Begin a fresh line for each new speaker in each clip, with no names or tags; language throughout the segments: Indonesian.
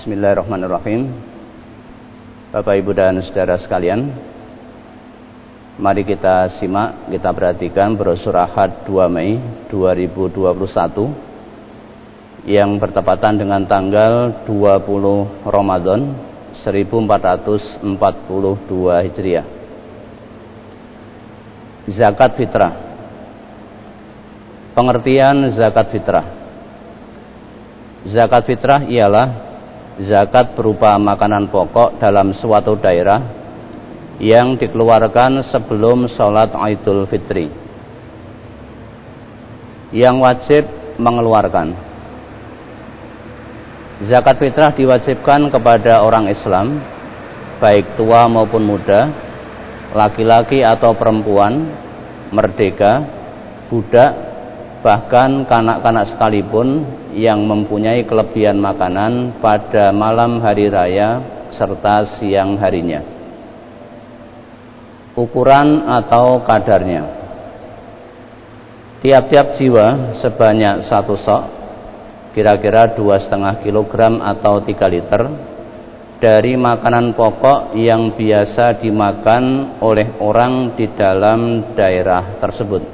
Bismillahirrahmanirrahim. Bapak, Ibu, dan saudara sekalian, mari kita simak, kita perhatikan brosur Ahad 2 Mei 2021 yang bertepatan dengan tanggal 20 Ramadan 1442 Hijriah. Zakat fitrah. Pengertian zakat fitrah. Zakat fitrah ialah zakat berupa makanan pokok dalam suatu daerah yang dikeluarkan sebelum sholat Idul Fitri, yang wajib mengeluarkan. Zakat fitrah diwajibkan kepada orang Islam, baik tua maupun muda, laki-laki atau perempuan, merdeka, budak, bahkan kanak-kanak sekalipun yang mempunyai kelebihan makanan pada malam hari raya serta siang harinya. Ukuran atau kadarnya: tiap-tiap jiwa sebanyak 1 sok, kira-kira 2,5 kilogram atau 3 liter, dari makanan pokok yang biasa dimakan oleh orang di dalam daerah tersebut.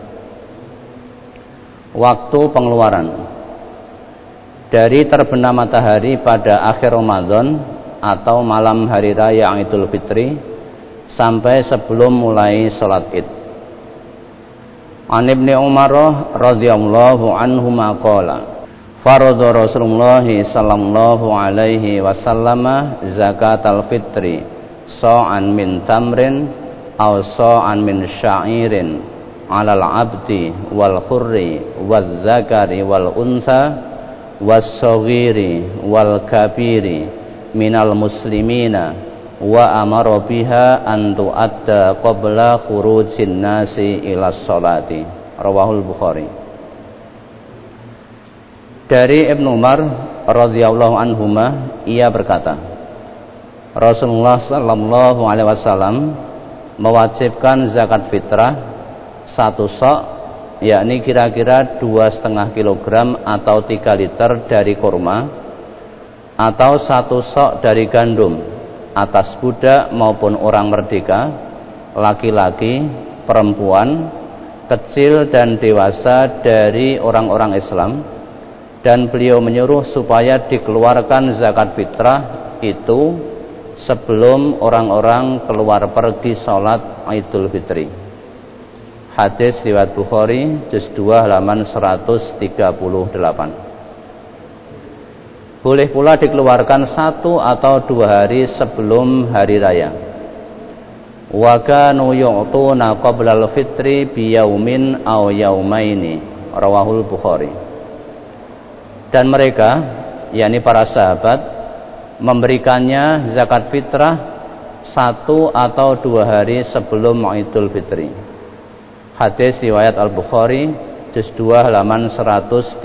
Waktu pengeluaran: dari terbenam matahari pada akhir Ramadan atau malam hari raya Idul Fitri sampai sebelum mulai sholat Id. An Ibnu Umar radhiyallahu anhuma qala farada Rasulullah sallallahu alaihi wasallam zakatal fitri sa'an min tamrin aw sa'an min sya'irin 'alal 'abdi wal hurri waz zakari wal unsa was-saghiri wal kabiri minal muslimina wa amara biha an tu'adda qabla khurujin nasi ila sholati. Rawahul Bukhari. Dari Ibnu Umar radhiyallahu anhuma, ia berkata, Rasulullah sallallahu alaihi wasallam mewajibkan zakat fitrah 1 sok, yakni kira-kira 2,5 kilogram atau 3 liter dari kurma, atau 1 sok dari gandum atas budak maupun orang merdeka, laki-laki, perempuan, kecil dan dewasa dari orang-orang Islam. Dan beliau menyuruh supaya dikeluarkan zakat fitrah itu sebelum orang-orang keluar pergi sholat Idul Fitri. Hadis riwayat Bukhari, juz 2 halaman 138. Boleh pula dikeluarkan 1 atau 2 hari sebelum hari raya. Wa kanu yu'tuna qabla al-fitri biyaumin aw yaumaini. Rawahul Bukhari. Dan mereka, yakni para sahabat, memberikannya zakat fitrah 1 atau 2 hari sebelum Idul Fitri. Hadis riwayat Al-Bukhari, juz 2 halaman 139.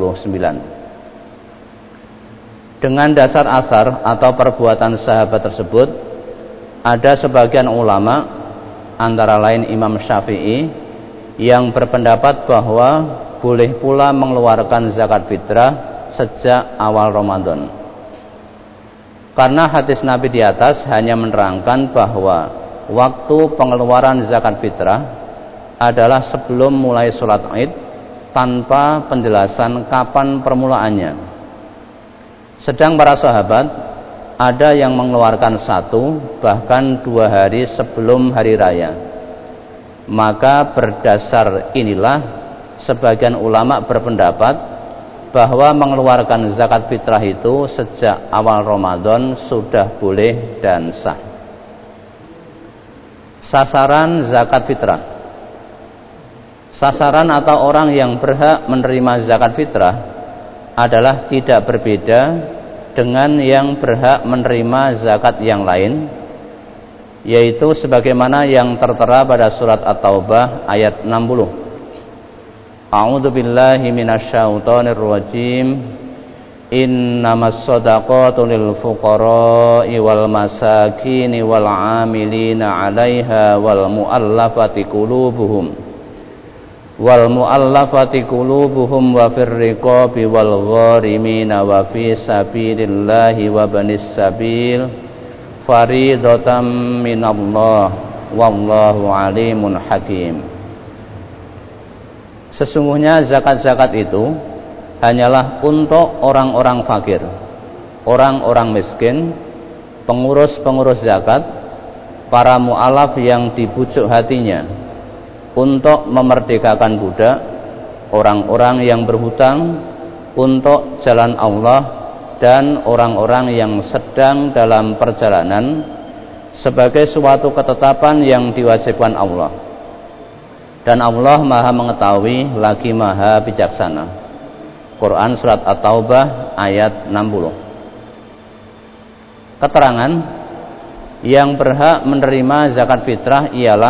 Dengan dasar asar atau perbuatan sahabat tersebut, ada sebagian ulama, antara lain Imam Syafi'i, yang berpendapat bahwa boleh pula mengeluarkan zakat fitrah sejak awal Ramadan. Karena hadis Nabi di atas hanya menerangkan bahwa waktu pengeluaran zakat fitrah adalah sebelum mulai sholat Id, tanpa penjelasan kapan permulaannya. Sedang para sahabat ada yang mengeluarkan 1 bahkan 2 hari sebelum hari raya. Maka berdasar inilah sebagian ulama berpendapat bahwa mengeluarkan zakat fitrah itu sejak awal Ramadan sudah boleh dan sah. Sasaran zakat fitrah. Sasaran atau orang yang berhak menerima zakat fitrah adalah tidak berbeda dengan yang berhak menerima zakat yang lain, yaitu sebagaimana yang tertera pada surat At-Taubah ayat 60. A'udzu billahi minasyaitonir rajim. Innamas shadaqatu lil fuqara'i wal masakini wal 'amilina 'alaiha wal mu'allafati qulubuhum wal mu'allafati qulubuhum wa fir riqabi wal gharimina wa fi sabilillahi wa banis sabil faridatan minallah wallahu alimun hakim. Sesungguhnya zakat-zakat itu hanyalah untuk orang-orang fakir, orang-orang miskin, pengurus-pengurus zakat, para mu'alaf yang dibujuk hatinya untuk memerdekakan budak, orang-orang yang berhutang untuk jalan Allah, dan orang-orang yang sedang dalam perjalanan sebagai suatu ketetapan yang diwajibkan Allah. Dan Allah Maha mengetahui lagi Maha bijaksana. Quran surat At-Taubah ayat 60. Keterangan yang berhak menerima zakat fitrah ialah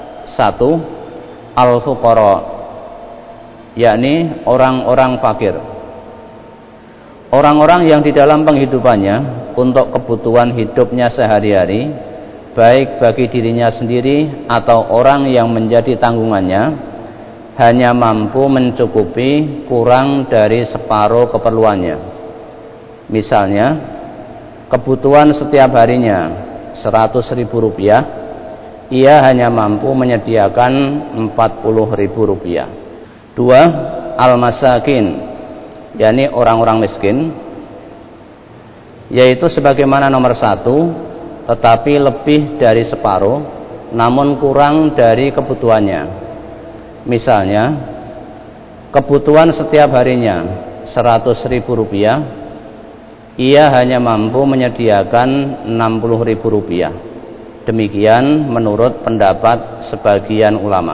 1. Al-fuqara, yakni orang-orang fakir, orang-orang yang di dalam penghidupannya untuk kebutuhan hidupnya sehari-hari, baik bagi dirinya sendiri atau orang yang menjadi tanggungannya, hanya mampu mencukupi kurang dari separuh keperluannya. Misalnya, kebutuhan setiap harinya 100.000 rupiah, ia hanya mampu menyediakan 40.000 rupiah. 2. Al-masakin, yakni orang-orang miskin, yaitu sebagaimana nomor 1, tetapi lebih dari separuh, namun kurang dari kebutuhannya. Misalnya, kebutuhan setiap harinya 100.000 rupiah, ia hanya mampu menyediakan 60.000 rupiah. Demikian menurut pendapat sebagian ulama.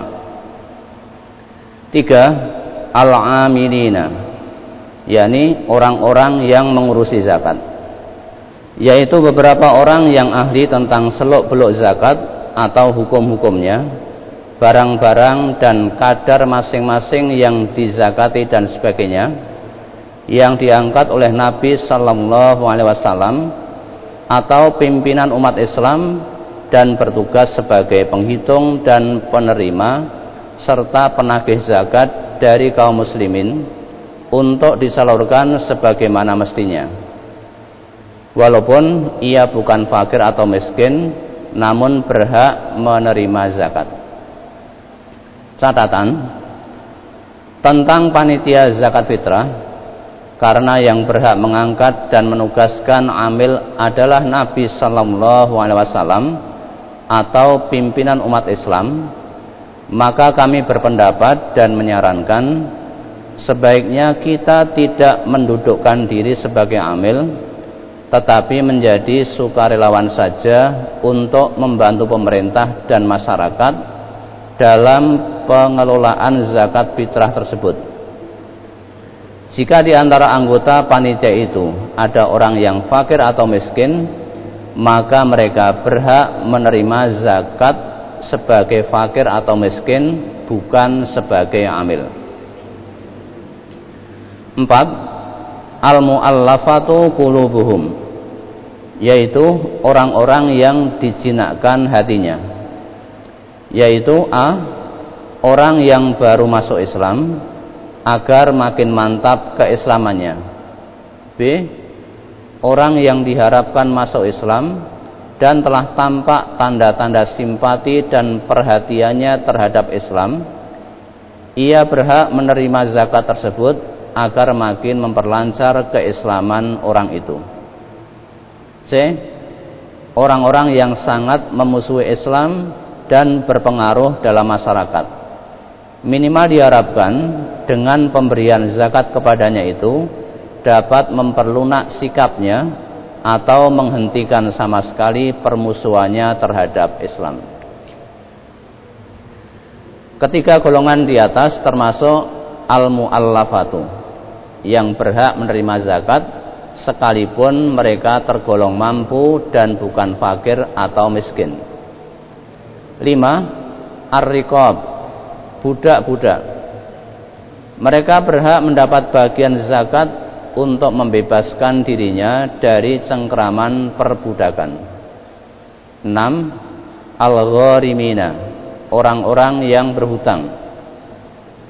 3. Al-amilina, yakni orang-orang yang mengurusi zakat, yaitu beberapa orang yang ahli tentang seluk-beluk zakat atau hukum-hukumnya, barang-barang dan kadar masing-masing yang dizakati dan sebagainya, yang diangkat oleh Nabi Sallallahu Alaihi Wasallam atau pimpinan umat Islam dan bertugas sebagai penghitung dan penerima serta penagih zakat dari kaum muslimin untuk disalurkan sebagaimana mestinya, walaupun ia bukan fakir atau miskin, namun berhak menerima zakat. Catatan tentang panitia zakat fitrah, karena yang berhak mengangkat dan menugaskan amil adalah Nabi Sallallahu Alaihi Wasallam atau pimpinan umat Islam, maka kami berpendapat dan menyarankan sebaiknya kita tidak mendudukkan diri sebagai amil, tetapi menjadi sukarelawan saja untuk membantu pemerintah dan masyarakat dalam pengelolaan zakat fitrah tersebut. Jika di antara anggota panitia itu ada orang yang fakir atau miskin, maka mereka berhak menerima zakat sebagai fakir atau miskin, bukan sebagai amil. 4. Al-mu'allafatu qulubuhum, yaitu orang-orang yang dijinakkan hatinya, yaitu A. orang yang baru masuk Islam agar makin mantap keislamannya, B. orang yang diharapkan masuk Islam dan telah tampak tanda-tanda simpati dan perhatiannya terhadap Islam, ia berhak menerima zakat tersebut agar makin memperlancar keislaman orang itu. C. orang-orang yang sangat memusuhi Islam dan berpengaruh dalam masyarakat, minimal diharapkan dengan pemberian zakat kepadanya itu dapat memperlunak sikapnya atau menghentikan sama sekali permusuhannya terhadap Islam. Ketiga golongan di atas termasuk al-mu'allafatu, yang berhak menerima zakat sekalipun mereka tergolong mampu dan bukan fakir atau miskin. 5. Ar-riqab, budak-budak. Mereka berhak mendapat bagian zakat untuk membebaskan dirinya dari cengkraman perbudakan. 6. Al-gharimina, orang-orang yang berhutang.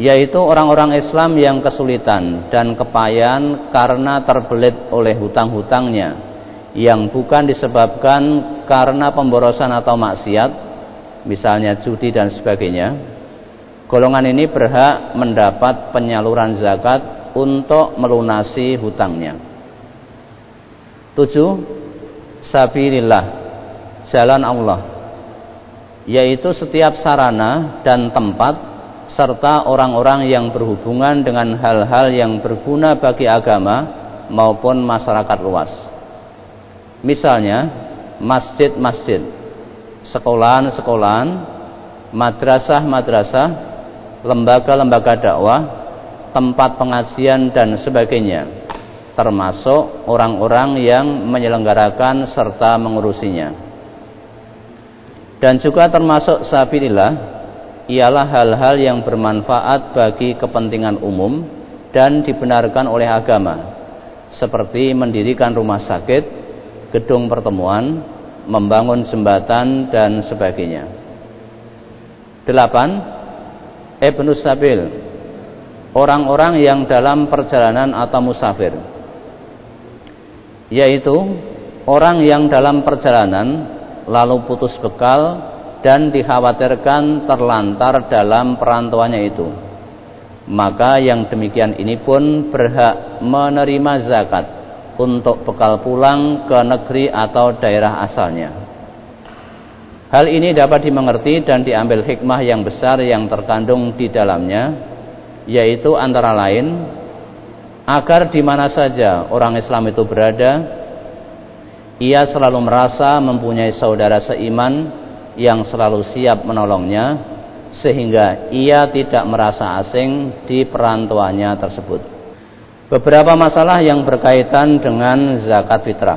yaitu orang-orang Islam yang kesulitan dan kepayahan karena terbelit oleh hutang-hutangnya yang bukan disebabkan karena pemborosan atau maksiat, misalnya judi dan sebagainya. Golongan ini berhak mendapat penyaluran zakat untuk melunasi hutangnya. 7. Sabilillah, jalan Allah, yaitu setiap sarana dan tempat serta orang-orang yang berhubungan dengan hal-hal yang berguna bagi agama maupun masyarakat luas. Misalnya masjid-masjid, sekolahan-sekolahan, madrasah-madrasah, lembaga-lembaga dakwah, tempat pengajian dan sebagainya, termasuk orang-orang yang menyelenggarakan serta mengurusinya. Dan juga termasuk sabilillah ialah hal-hal yang bermanfaat bagi kepentingan umum dan dibenarkan oleh agama, seperti mendirikan rumah sakit, gedung pertemuan, membangun jembatan dan sebagainya. 8. Ibnus Sabil, orang-orang yang dalam perjalanan atau musafir, yaitu orang yang dalam perjalanan lalu putus bekal dan dikhawatirkan terlantar dalam perantauannya itu, maka yang demikian ini pun berhak menerima zakat untuk bekal pulang ke negeri atau daerah asalnya. Hal ini dapat dimengerti dan diambil hikmah yang besar yang terkandung di dalamnya, yaitu antara lain agar di mana saja orang Islam itu berada, ia selalu merasa mempunyai saudara seiman yang selalu siap menolongnya, sehingga ia tidak merasa asing di perantauannya tersebut. Beberapa masalah yang berkaitan dengan zakat fitrah.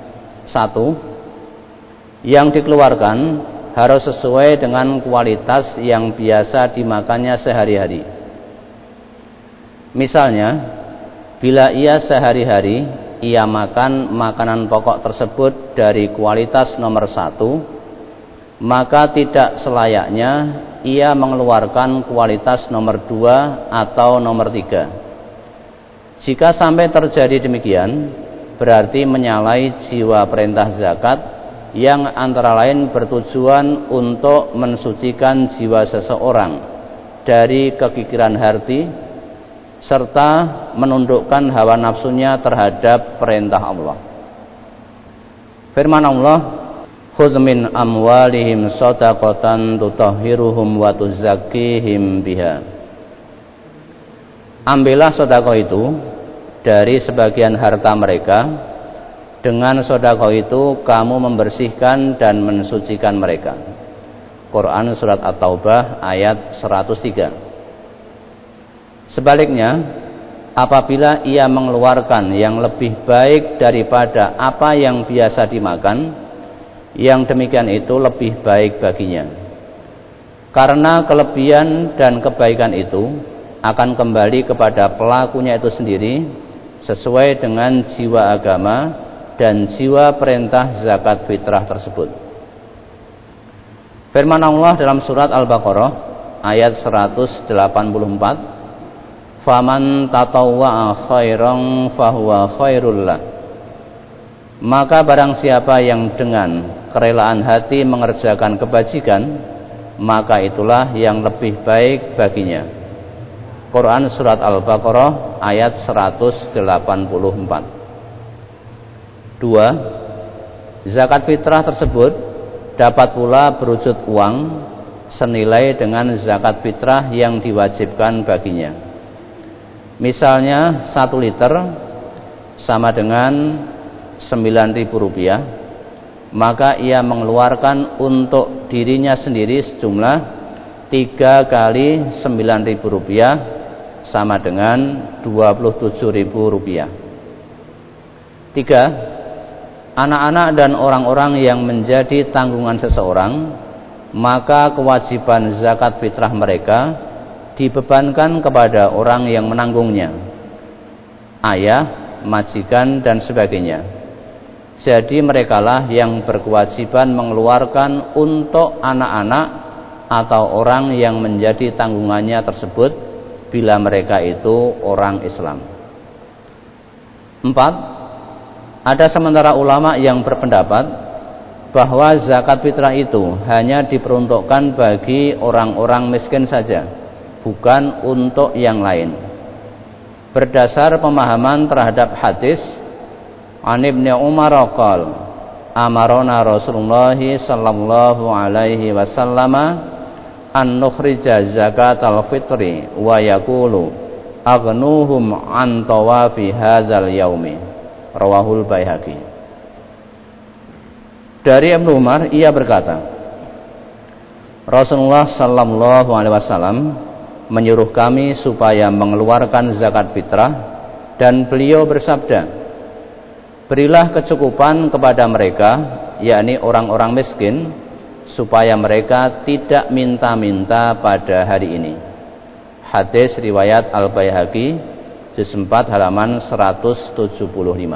1. Yang dikeluarkan harus sesuai dengan kualitas yang biasa dimakannya sehari-hari. Misalnya, bila ia sehari-hari ia makan makanan pokok tersebut dari kualitas nomor 1, maka tidak selayaknya ia mengeluarkan kualitas nomor 2 atau nomor 3. Jika sampai terjadi demikian, berarti menyalahi jiwa perintah zakat yang antara lain bertujuan untuk mensucikan jiwa seseorang dari kekikiran hati serta menundukkan hawa nafsunya terhadap perintah Allah. Firman Allah, khudz min amwalihim shadaqatan tutahhiruhum wa tuzakkihim biha. Ambillah sedekah itu dari sebagian harta mereka, dengan sedekah itu kamu membersihkan dan mensucikan mereka. Quran surat At-Taubah ayat 103. Sebaliknya, apabila ia mengeluarkan yang lebih baik daripada apa yang biasa dimakan, yang demikian itu lebih baik baginya, karena kelebihan dan kebaikan itu akan kembali kepada pelakunya itu sendiri sesuai dengan jiwa agama dan jiwa perintah zakat fitrah tersebut. Firman Allah dalam surat Al-Baqarah ayat 184, faman tatawwa'a khairan fahuwa khairul lah. Maka barang siapa yang dengan kerelaan hati mengerjakan kebajikan, maka itulah yang lebih baik baginya. Quran surat Al-Baqarah ayat 184. 2. Zakat fitrah tersebut dapat pula berwujud uang senilai dengan zakat fitrah yang diwajibkan baginya. Misalnya 1 liter sama dengan Rp9.000, maka ia mengeluarkan untuk dirinya sendiri sejumlah 3 kali Rp9.000 sama dengan Rp27.000. 3. Anak-anak dan orang-orang yang menjadi tanggungan seseorang, maka kewajiban zakat fitrah mereka dibebankan kepada orang yang menanggungnya, ayah, majikan dan sebagainya. Jadi merekalah yang berkewajiban mengeluarkan untuk anak-anak atau orang yang menjadi tanggungannya tersebut bila mereka itu orang Islam. 4. Ada sementara ulama yang berpendapat bahwa zakat fitrah itu hanya diperuntukkan bagi orang-orang miskin saja, bukan untuk yang lain. Berdasar pemahaman terhadap hadis An Ibnu Umar qala amarona Rasulullah sallallahu alaihi wasallam an nukhrija zakatal fitri wa yaqulu aghnuhum an tawafi hadzal yaumi. Rawahul Baihaqi. Dari Ibnu Umar, ia berkata, Rasulullah sallallahu alaihi wasallam menyuruh kami supaya mengeluarkan zakat fitrah, dan beliau bersabda, berilah kecukupan kepada mereka, yakni orang-orang miskin, supaya mereka tidak minta-minta pada hari ini. Hadis riwayat Al-Baihaqi, juz 4 halaman 175.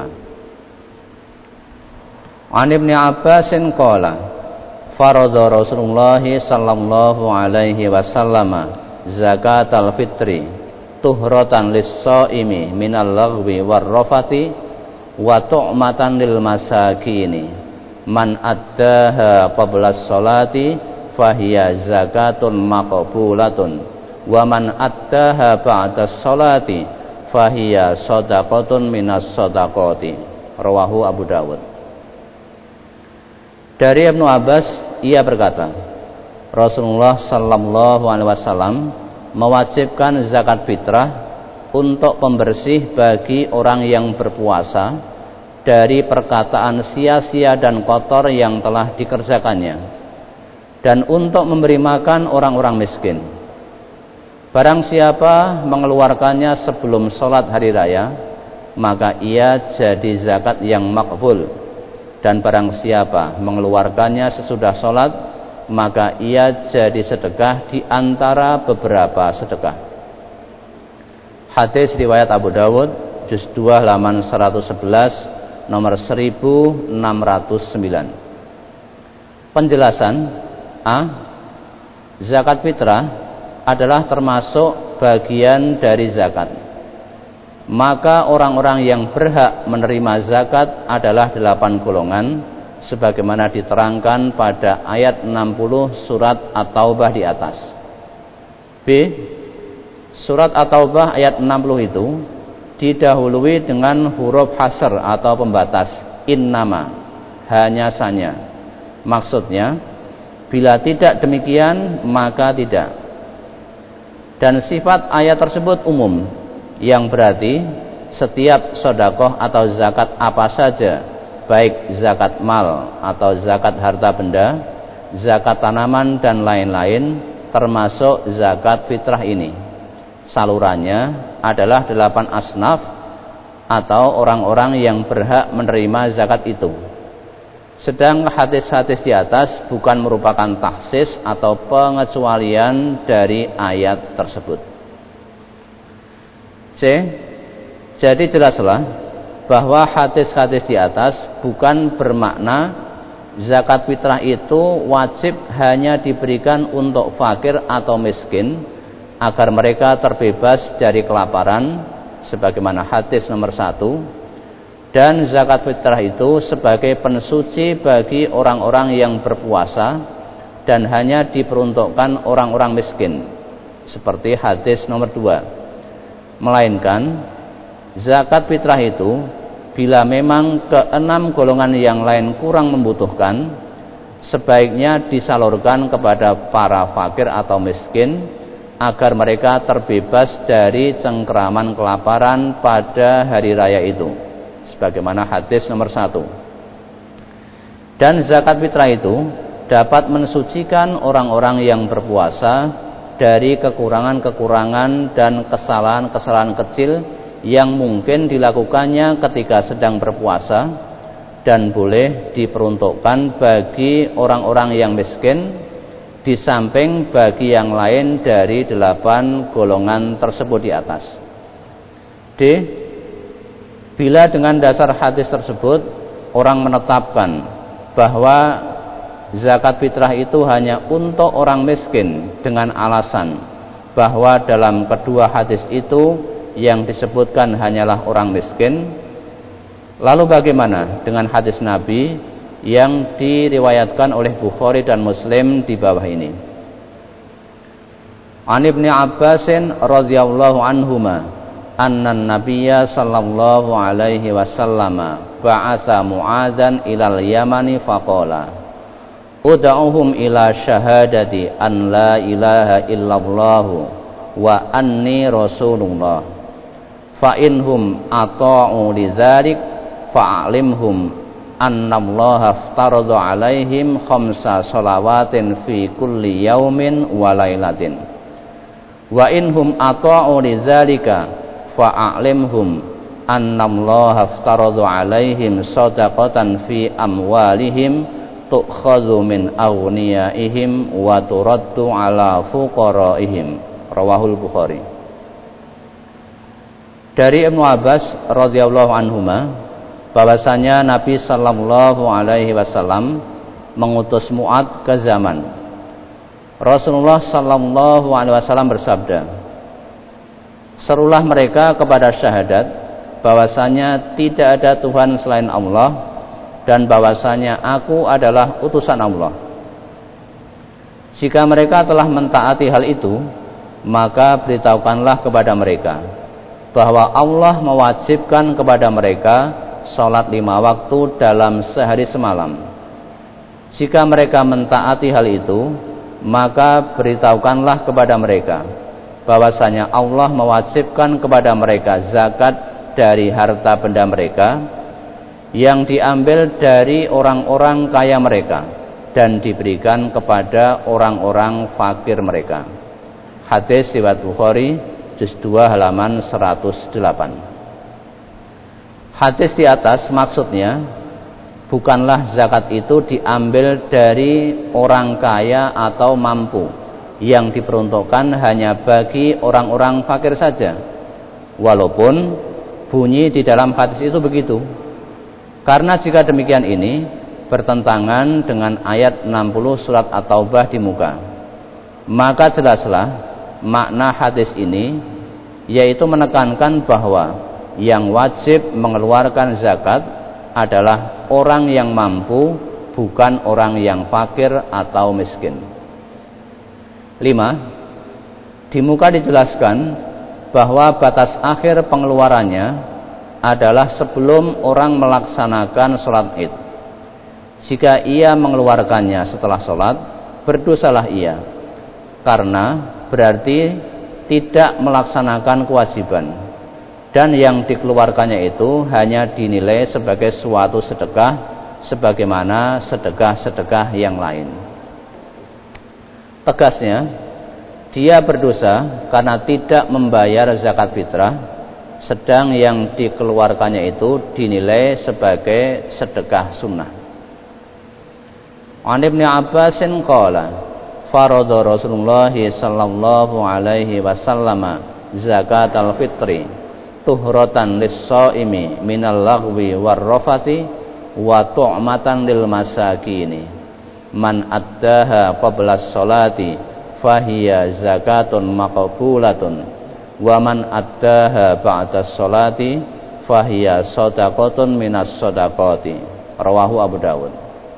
An Ibnu Abbasin qala faradha Rasulullah sallallahu alaihi wasallam zakatal fitri tuhratan lis-shaimi minal laghwi war-rafati wa tu'matan lil masakini man addaha qabla sholati fahiya zakatun maqbulatun wa man addaha ba'da sholati fahiya shadaqatun minas shadaqati. Rawahu Abu Dawud. Dari Ibnu Abbas, ia berkata, Rasulullah sallallahu alaihi wasallam mewajibkan zakat fitrah untuk pembersih bagi orang yang berpuasa dari perkataan sia-sia dan kotor yang telah dikerjakannya, dan untuk memberi makan orang-orang miskin. Barang siapa mengeluarkannya sebelum sholat hari raya, maka ia jadi zakat yang makbul. Dan barang siapa mengeluarkannya sesudah sholat, maka ia jadi sedekah di antara beberapa sedekah. Hadis riwayat Abu Dawud, juz 2 halaman 111, nomor 1609. Penjelasan. A. Zakat fitrah adalah termasuk bagian dari zakat. Maka orang-orang yang berhak menerima zakat adalah 8 golongan, sebagaimana diterangkan pada ayat 60 surat At-Taubah di atas. B. Surat At-Taubah ayat 60 itu didahului dengan huruf hasr atau pembatas, innama, hanya saja. Maksudnya, bila tidak demikian maka tidak. Dan sifat ayat tersebut umum, yang berarti setiap sedekah atau zakat apa saja, baik zakat mal atau zakat harta benda, zakat tanaman dan lain-lain, termasuk zakat fitrah ini. Salurannya adalah 8 asnaf atau orang-orang yang berhak menerima zakat itu. Sedang hadis-hadis di atas bukan merupakan taksis atau pengecualian dari ayat tersebut. C. Jadi jelaslah bahwa hadis-hadis di atas bukan bermakna zakat fitrah itu wajib hanya diberikan untuk fakir atau miskin agar mereka terbebas dari kelaparan, sebagaimana hadis nomor 1, dan zakat fitrah itu sebagai pensuci bagi orang-orang yang berpuasa dan hanya diperuntukkan orang-orang miskin, seperti hadis nomor 2. Melainkan zakat fitrah itu bila memang ke-6 golongan yang lain kurang membutuhkan, sebaiknya disalurkan kepada para fakir atau miskin agar mereka terbebas dari cengkeraman kelaparan pada hari raya itu, sebagaimana hadis nomor 1. Dan zakat fitrah itu dapat mensucikan orang-orang yang berpuasa dari kekurangan-kekurangan dan kesalahan-kesalahan kecil yang mungkin dilakukannya ketika sedang berpuasa, dan boleh diperuntukkan bagi orang-orang yang miskin di samping bagi yang lain dari 8 golongan tersebut di atas. D. Bila dengan dasar hadis tersebut orang menetapkan bahwa zakat fitrah itu hanya untuk orang miskin dengan alasan bahwa dalam kedua hadis itu yang disebutkan hanyalah orang miskin. Lalu bagaimana dengan hadis Nabi yang diriwayatkan oleh Bukhari dan Muslim di bawah ini? An Ibnu Abbasin radhiyallahu anhuma anna Nabiyya sallallahu alaihi wasallam ba'atha Mu'adzan ilal Yamani faqala ud'uhum ila syahadati an la ilaha illallah wa anni rasulullah fa inhum ata'u lidzalik fa'alimhum annallaha aftarada alaihim khamsa shalawatin fi kulli yaumin wa lailatin wa inhum ata'u lidzalika fa'alimhum annallaha aftarada alaihim shadaqatan fi amwalihim tu'khadhu min aghniyaihim wa turaddu ala fuqaraihim. Rawahul Bukhari. Dari Ibnu Abbas radhiyallahu anhuma bahwasanya Nabi sallallahu alaihi wasallam mengutus Mu'adz ke Yaman. Rasulullah sallallahu alaihi wasallam bersabda, serulah mereka kepada syahadat bahwasanya tidak ada Tuhan selain Allah dan bahwasanya aku adalah utusan Allah. Jika mereka telah mentaati hal itu, maka beritahukanlah kepada mereka bahwa Allah mewajibkan kepada mereka salat 5 waktu dalam sehari semalam. Jika mereka mentaati hal itu, maka beritahukanlah kepada mereka bahwasanya Allah mewajibkan kepada mereka zakat dari harta benda mereka yang diambil dari orang-orang kaya mereka dan diberikan kepada orang-orang fakir mereka. Hadis riwayat Bukhari juz 2 halaman 108. Hadis di atas maksudnya bukanlah zakat itu diambil dari orang kaya atau mampu yang diperuntukkan hanya bagi orang-orang fakir saja, walaupun bunyi di dalam hadis itu begitu. Karena jika demikian ini bertentangan dengan ayat 60 surat At-Taubah di muka, maka jelaslah makna hadis ini, yaitu menekankan bahwa yang wajib mengeluarkan zakat adalah orang yang mampu, bukan orang yang fakir atau miskin. 5. Di muka dijelaskan bahwa batas akhir pengeluarannya adalah sebelum orang melaksanakan sholat id. Jika ia mengeluarkannya setelah sholat, berdosalah ia, karena berarti tidak melaksanakan kewajiban, dan yang dikeluarkannya itu hanya dinilai sebagai suatu sedekah sebagaimana sedekah-sedekah yang lain. Tegasnya, dia berdosa karena tidak membayar zakat fitrah, sedang yang dikeluarkannya itu dinilai sebagai sedekah sunnah. An Ibnu Abbasin qala farada Rasulullah sallallahu alaihi wasallam zakatal fitri tuhratan lis-shaimi minal lagwi war rafati wa tu'matan lil masakini man addaha qabla sholati fahiya zakatun maqbulatun wa man addaha ba'da sholati fahiya shadaqatun minas shadaqati. Rawahu Abu Dawud.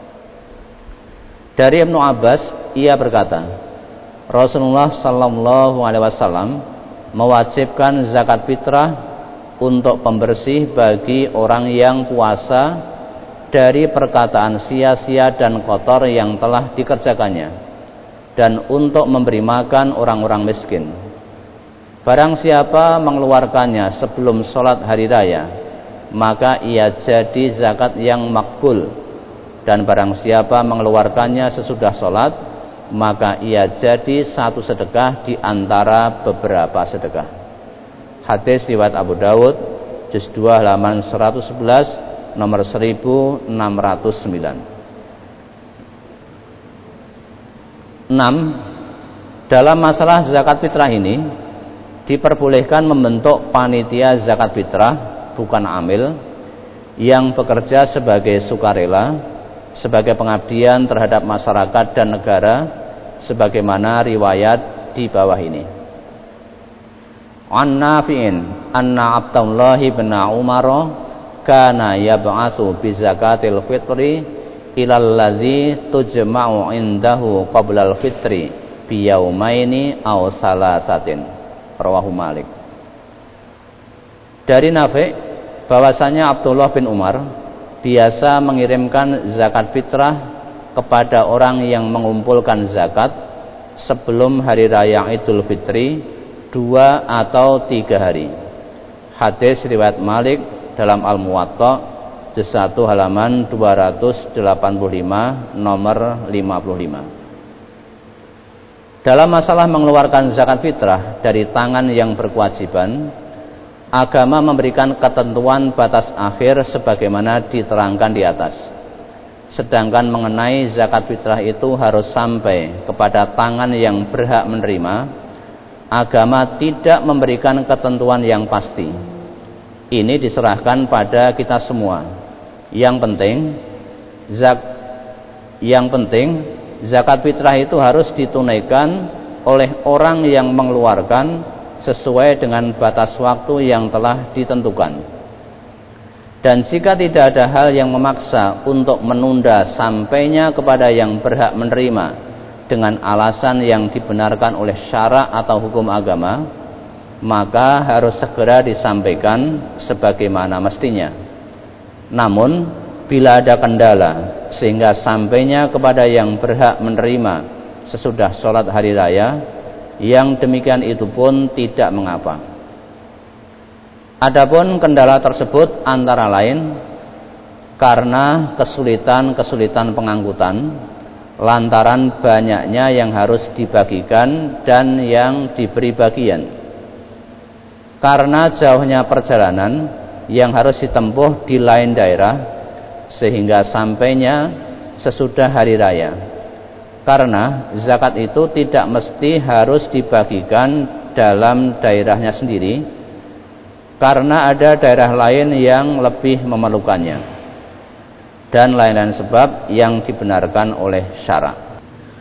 Dari Ibnu Abbas, ia berkata, Rasulullah sallallahu alaihi wasallam mewajibkan zakat fitrah untuk pembersih bagi orang yang puasa dari perkataan sia-sia dan kotor yang telah dikerjakannya, dan untuk memberi makan orang-orang miskin. Barang siapa mengeluarkannya sebelum sholat hari raya, maka ia jadi zakat yang makbul, dan barang siapa mengeluarkannya sesudah sholat, maka ia jadi satu sedekah di antara beberapa sedekah. Hadis riwayat Abu Dawud juz 2 halaman 111 nomor 1609. 6. Dalam masalah zakat fitrah ini diperbolehkan membentuk panitia zakat fitrah, bukan amil, yang bekerja sebagai sukarela, sebagai pengabdian terhadap masyarakat dan negara, sebagaimana riwayat di bawah ini. An Nafi'in anna Abdullah bin Umar kana yab'atsu bi zakatil fitri ilal ladzi tujma'u indahu qabla al fitri bi yaumaini aw salasatin. Rawahu Malik. Dari Nafi' bahwasanya Abdullah bin Umar biasa mengirimkan zakat fitrah kepada orang yang mengumpulkan zakat sebelum hari raya Idul Fitri 2 atau 3 hari. Hadis riwayat Malik dalam Al-Muwatta juz 1 halaman 285 nomor 55. Dalam masalah mengeluarkan zakat fitrah dari tangan yang berkewajiban, agama memberikan ketentuan batas akhir sebagaimana diterangkan di atas. Sedangkan mengenai zakat fitrah itu harus sampai kepada tangan yang berhak menerima, agama tidak memberikan ketentuan yang pasti. Ini diserahkan pada kita semua. Yang penting zakat fitrah itu harus ditunaikan oleh orang yang mengeluarkan sesuai dengan batas waktu yang telah ditentukan. Dan jika tidak ada hal yang memaksa untuk menunda sampainya kepada yang berhak menerima dengan alasan yang dibenarkan oleh syara atau hukum agama, maka harus segera disampaikan sebagaimana mestinya. Namun bila ada kendala sehingga sampainya kepada yang berhak menerima sesudah sholat hari raya, yang demikian itu pun tidak mengapa. Adapun kendala tersebut antara lain karena kesulitan pengangkutan, lantaran banyaknya yang harus dibagikan dan yang diberi bagian, karena jauhnya perjalanan yang harus ditempuh di lain daerah sehingga sampainya sesudah hari raya, karena zakat itu tidak mesti harus dibagikan dalam daerahnya sendiri, karena ada daerah lain yang lebih memerlukannya, dan lain-lain sebab yang dibenarkan oleh syara.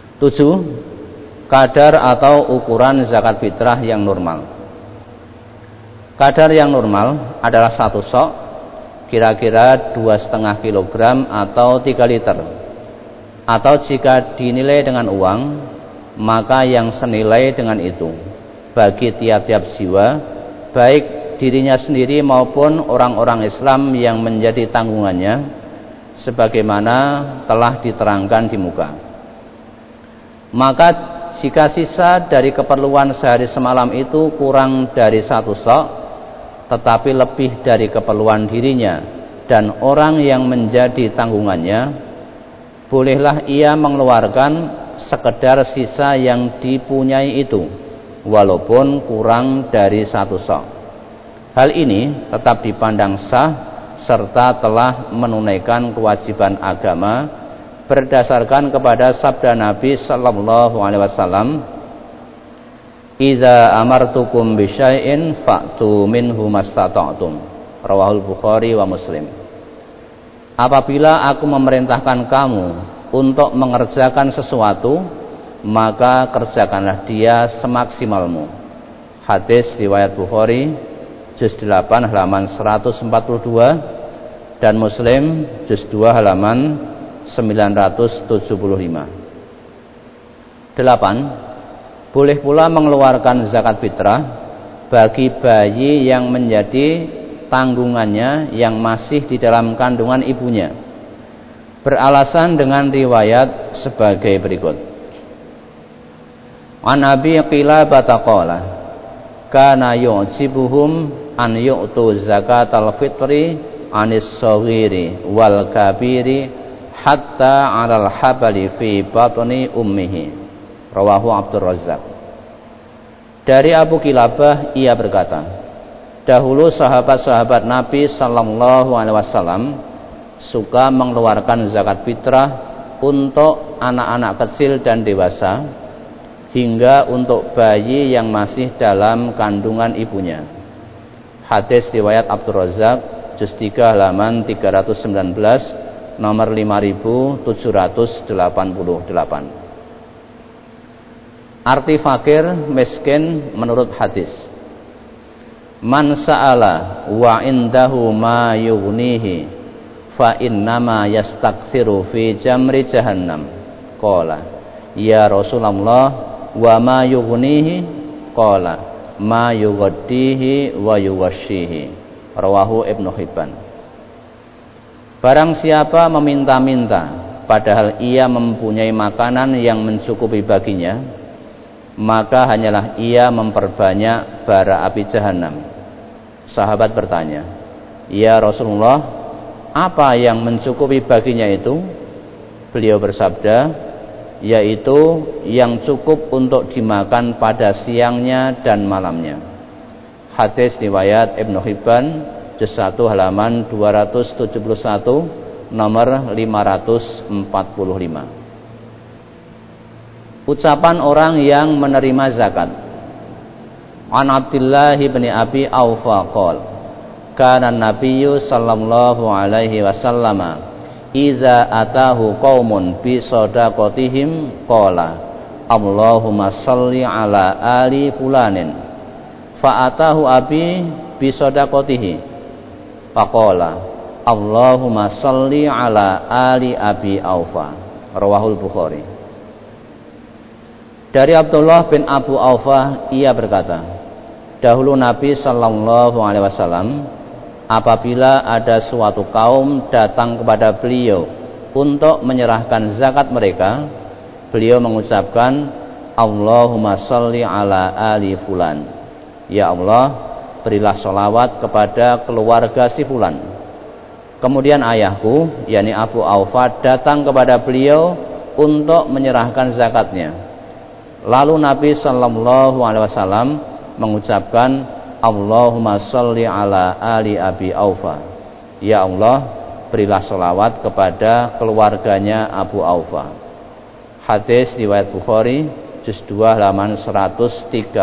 7. Kadar atau ukuran zakat fitrah yang normal. Kadar yang normal adalah 1 sok, kira-kira 2,5 kg atau 3 liter. Atau jika dinilai dengan uang, maka yang senilai dengan itu bagi tiap-tiap jiwa, baik dirinya sendiri maupun orang-orang Islam yang menjadi tanggungannya, sebagaimana telah diterangkan di muka. Maka jika sisa dari keperluan sehari semalam itu kurang dari 1 sok, tetapi lebih dari keperluan dirinya dan orang yang menjadi tanggungannya, bolehlah ia mengeluarkan sekedar sisa yang dipunyai itu, walaupun kurang dari 1 sok. Hal ini tetap dipandang sah serta telah menunaikan kewajiban agama berdasarkan kepada sabda Nabi sallallahu alaihi wasallam, "Idza amartukum bi syai'in fa'tu minhu mastata'tum." Rawahul Bukhari wa Muslim. Apabila aku memerintahkan kamu untuk mengerjakan sesuatu, maka kerjakanlah dia semaksimalmu. Hadis riwayat Bukhari juz 8 halaman 142 dan Muslim juz 2 halaman 975. 8. Boleh pula mengeluarkan zakat fitrah bagi bayi yang menjadi tanggungannya yang masih di dalam kandungan ibunya, beralasan dengan riwayat sebagai berikut. An Abi Qilabah qala kana yu'jibuhum an yu'tu zakatal fitri anis saghiri wal kabiri hatta 'alal habali fi batni ummihi. Rawahu Abdur Razzaq. Dari Abu Qilabah ia berkata, dahulu sahabat-sahabat Nabi sallallahu alaihi wasallam suka mengeluarkan zakat fitrah untuk anak-anak kecil dan dewasa, hingga untuk bayi yang masih dalam kandungan ibunya. Hadis riwayat Abdur Razzaq juz 3 halaman 319 nomor 5788. Arti fakir miskin menurut hadis. Man sa'ala wa indahu ma yughnihi fa innama yastakthiru fi jamri jahannam. Qala ya Rasulullah wa ma yughnihi? Qala ma yughaddihi wa yuwashihi. Rawahu Ibnu Hibban. Barang siapa meminta-minta padahal ia mempunyai makanan yang mencukupi baginya, maka hanyalah ia memperbanyak bara api jahanam. Sahabat bertanya, ya Rasulullah, apa yang mencukupi baginya itu? Beliau bersabda, yaitu yang cukup untuk dimakan pada siangnya dan malamnya. Hadis riwayat Ibnu Hibban, juz 1 halaman 271, nomor 545. Ucapan orang yang menerima zakat. An Abdullah bin Abi Aufa qala kana Nabiyyu sallallahu alaihi wasallam idza atahu qaumun bi shadaqatihim qala Allahumma shalli ala ali fulanin fa atahu abi bi shadaqatihi faqala Allahumma shalli ala ali Abi Aufa. Rawahul Bukhari. Dari Abdullah bin Abu Aufa, ia berkata, dahulu Nabi sallallahu alaihi wasallam apabila ada suatu kaum datang kepada beliau untuk menyerahkan zakat mereka, beliau mengucapkan Allahumma shalli ala ali fulan. Ya Allah, berilah sholawat kepada keluarga si fulan. Kemudian ayahku, yakni Abu Aufa, datang kepada beliau untuk menyerahkan zakatnya. Lalu Nabi sallallahu alaihi wasallam mengucapkan Allahumma shalli ala ali Abi Aufa. Ya Allah, berilah sholawat kepada keluarganya Abu Aufa. Hadis riwayat Bukhari, juz 2 halaman 136.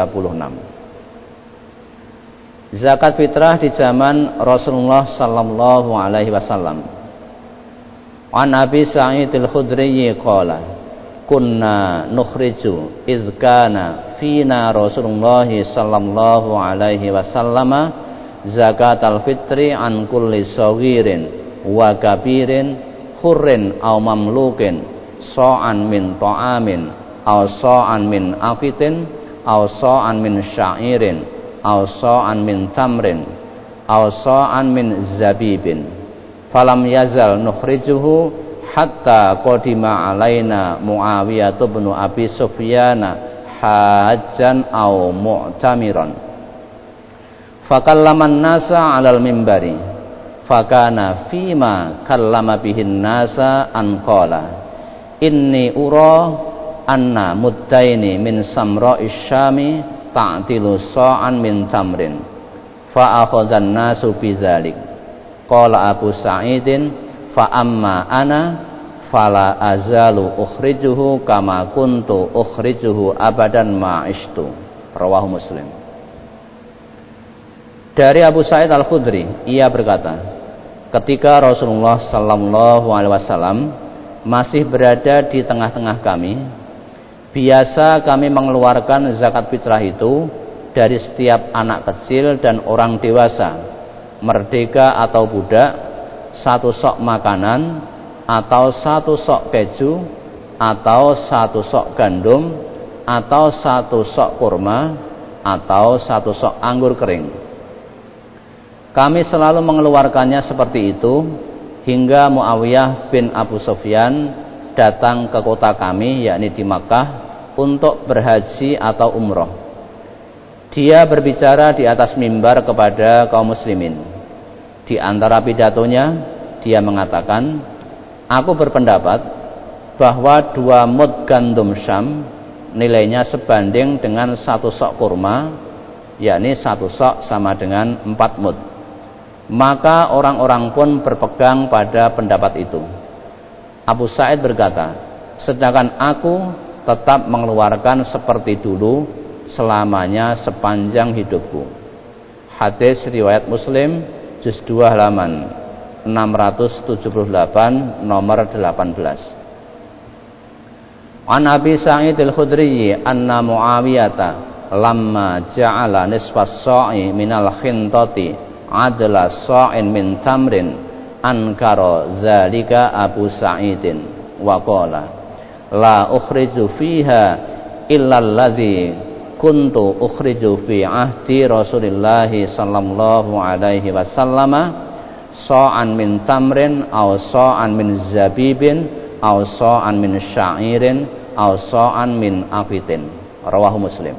Zakat fitrah di zaman Rasulullah sallallahu alaihi wasallam. An Abi Sa'id al-Khudri qala kunna nukhriju iz kana fina Rasulullah sallallahu alaihi wasallam zakatal fitri an kulli saghirin wa kabirin hurrin aw mamlukin sa'an min ta'amin aw sa'an min aqitin aw sa'an min sya'irin aw sa'an min tamrin aw sa'an min zabibin falam yazal nukhrijuhu hatta qadima alaina Muawiyah bin Abi Sufyan hajjan aw mu'tamiran fakallaman nasa 'alal mimbari fakana fima kallama bihin nasa an qala inni ura anna muddaini min samra'is syami ta'tilu sa'an min tamrin fa akhadhan nasu bidzalik qala Abu Sa'idin fa amma ana fala azalu ukhrijuhu kama kuntu ukhrijuhu abadan ma'ishtu. Rawahu Muslim. Dari Abu Sa'id Al-Khudri, ia berkata, ketika Rasulullah sallallahu alaihi wasallam masih berada di tengah-tengah kami, biasa kami mengeluarkan zakat fitrah itu dari setiap anak kecil dan orang dewasa, merdeka atau budak, satu sok makanan atau satu sok keju atau satu sok gandum atau satu sok kurma atau satu sok anggur kering. Kami selalu mengeluarkannya seperti itu hingga Muawiyah bin Abu Sufyan datang ke kota kami, yakni di Makkah, untuk berhaji atau umroh. Dia berbicara di atas mimbar kepada kaum muslimin. Di antara pidatonya, dia mengatakan, aku berpendapat bahwa 2 mud gandum Syam nilainya sebanding dengan 1 sok kurma, yakni 1 sok sama dengan 4 mud. Maka orang-orang pun berpegang pada pendapat itu. Abu Sa'id berkata, sedangkan aku tetap mengeluarkan seperti dulu selamanya sepanjang hidupku. Hadis riwayat Muslim, juz 2 halaman 678, nomor 18. An Abi Sa'id Al-Khudri anna Muawiyah lamma ja'ala nisfas sa'i minal khintati adla sa'in min tamrin ankara zalika Abu Sa'idin wa qala la ukhriju fiha illa allazi kuntu ukhriju fi ahdi Rasulillah sallallahu alaihi wasallam sa'an min tamrin aw sa'an min zabibin aw sa'an min sya'irin aw sa'an min aqitin. Rawahu Muslim.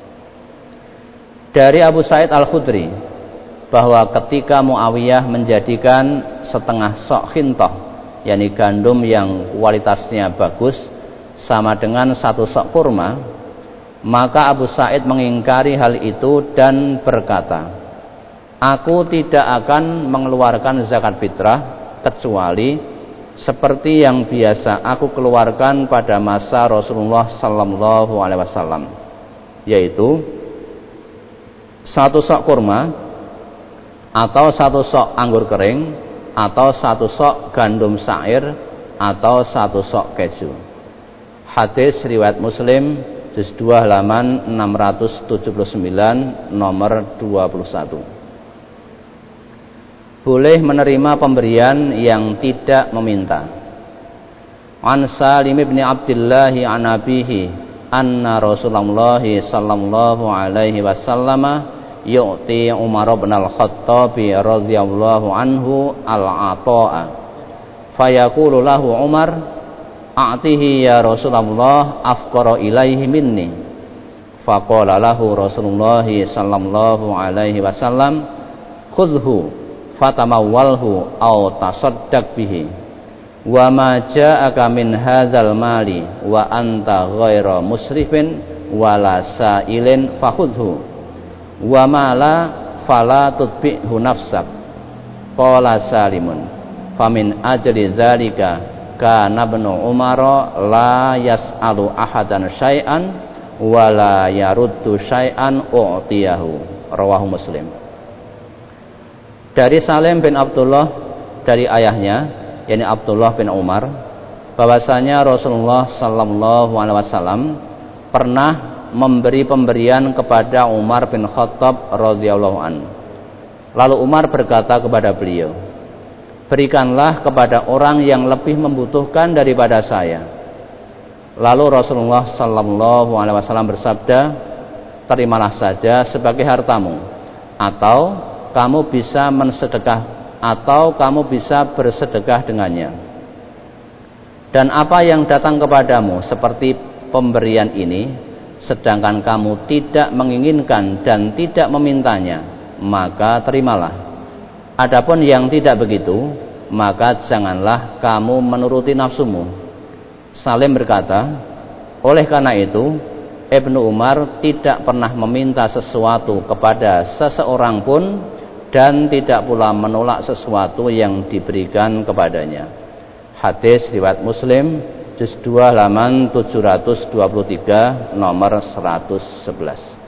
Dari Abu Sa'id Al-Khudri bahwa ketika Muawiyah menjadikan setengah sok khintah, yakni gandum yang kualitasnya bagus, sama dengan satu sok kurma, maka Abu Sa'id mengingkari hal itu dan berkata, aku tidak akan mengeluarkan zakat fitrah kecuali seperti yang biasa aku keluarkan pada masa Rasulullah sallallahu alaihi wasallam, yaitu satu sok kurma atau satu sok anggur kering atau satu sok gandum syair atau satu sok keju. Hadis riwayat Muslim juz 2 halaman 679 nomor 21. Boleh menerima pemberian yang tidak meminta. An Salim bin Abdullah an abihi anna Rasulullah sallallahu alaihi wasallam yu'ti Umar bin Al-Khattab radhiyallahu anhu al-ata'a fayaqulu lahu Umar a'tihi ya Rasulullah afqara ilaihi minni faqala lahu Rasulullah sallallahu alaihi wasallam khudhu fatamawwalhu aw tasaddaq bihi wa ma ja'aka min hadzal mali wa anta ghaira musrifin wala sa'ilin fakhudhu wa ma la fala tutbi'hu nafsak. Qala Salimun famin ajli zalika kana ibnu Umar la yas'alu ahadan syai'an wa la yaruddu syai'an u'tiyahu. Rawahu Muslim. Dari Salim bin Abdullah dari ayahnya, yakni Abdullah bin Umar, bahwasanya Rasulullah sallallahu alaihi wasallam pernah memberi pemberian kepada Umar bin Khattab radhiyallahu an. Lalu Umar berkata kepada beliau, berikanlah kepada orang yang lebih membutuhkan daripada saya. Lalu Rasulullah sallallahu alaihi wasallam bersabda, terimalah saja sebagai hartamu, atau kamu bisa bersedekah dengannya. Dan apa yang datang kepadamu seperti pemberian ini, sedangkan kamu tidak menginginkan dan tidak memintanya, maka terimalah. Adapun yang tidak begitu, maka janganlah kamu menuruti nafsumu. Salim berkata, oleh karena itu Ibnu Umar tidak pernah meminta sesuatu kepada seseorang pun dan tidak pula menolak sesuatu yang diberikan kepadanya. Hadis riwayat Muslim juz 2 halaman 723 nomor 111.